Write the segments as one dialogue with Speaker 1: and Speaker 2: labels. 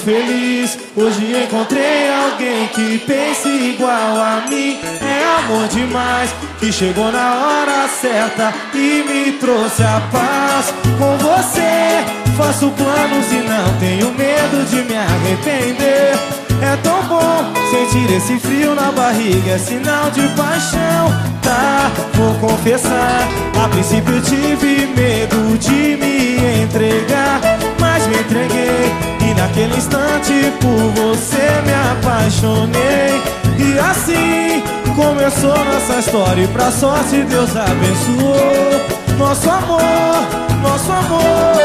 Speaker 1: feliz, hoje encontrei alguém que pense igual a mim. É amor demais, que chegou na hora certa e me trouxe a paz. Com você faço planos e não tenho medo de me arrepender. É tão bom sentir esse frio na barriga, é sinal de paixão. Tá, vou confessar, a princípio eu tive medo de me entregar, mas me entreguei e naquele instante por você me apaixonei. E assim começou nossa história e pra sorte Deus abençoou nosso amor, nosso amor.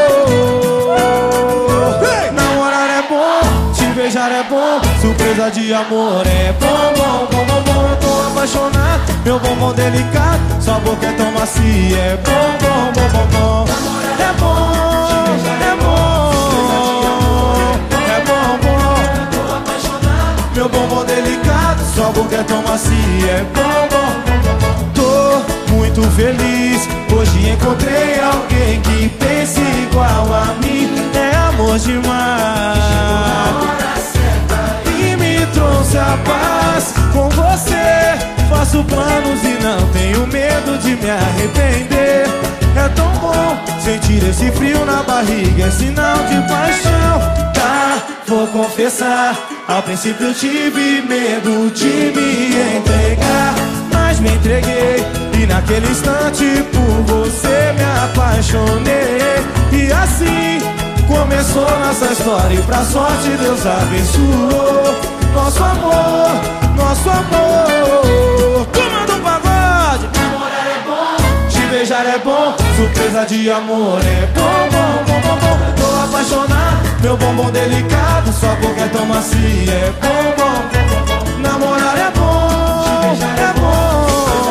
Speaker 1: Namorar é bom, te beijar é bom, surpresa de amor é bom, bom, bom, bom, bom. Eu tô apaixonado, meu bombom delicado, sua boca é tão macia, é bom, bom, bom, bom, bom. É bom, é bom, é bom, bom. Meu bombom delicado, sua boca é tão macia, é bom, bom. Tô muito feliz, hoje encontrei alguém que pense igual a mim. É amor demais e me trouxe a paz. Com você faço planos e não tenho medo de me arrepender. É tão bom sentir esse frio na barriga, é sinal de paixão. Tá, vou confessar, ao princípio eu tive medo de me entregar, mas me entreguei e naquele instante por você me apaixonei. E assim começou nossa história e pra sorte Deus abençoou nosso amor, nosso amor. Turma do pagode, namorar é bom, te beijar é bom, surpresa de amor é bom, bom, bom, bom, bom. Tô apaixonado, meu bombom delicado, sua boca é tão macia, é bom, bom, bom, bom. Namorar é bom, é bom.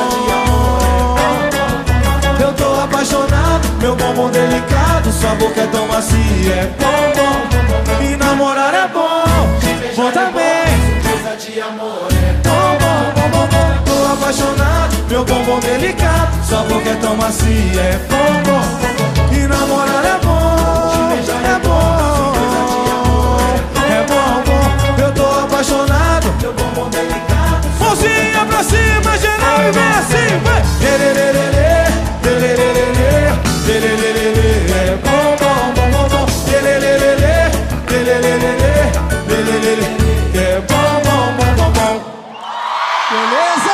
Speaker 1: Eu tô apaixonado, meu bombom delicado, sua boca é tão macia, é bom, bom, bom, bom. E namorar é bom, bom também. Surpresa de amor é bom, bom, bom, bom, bom. Tô apaixonado, meu bombom delicado, sua boca é tão macia, é bom, bom, bom, bom. E namorar é bom, é bom, é bom, bom. Eu tô apaixonado, meu bombom delicado. Mãozinha pra cima, geral, e vem assim, vai. É bom, bom, bom, bom, bom. É bom, bom, bom, bom, bom. Beleza?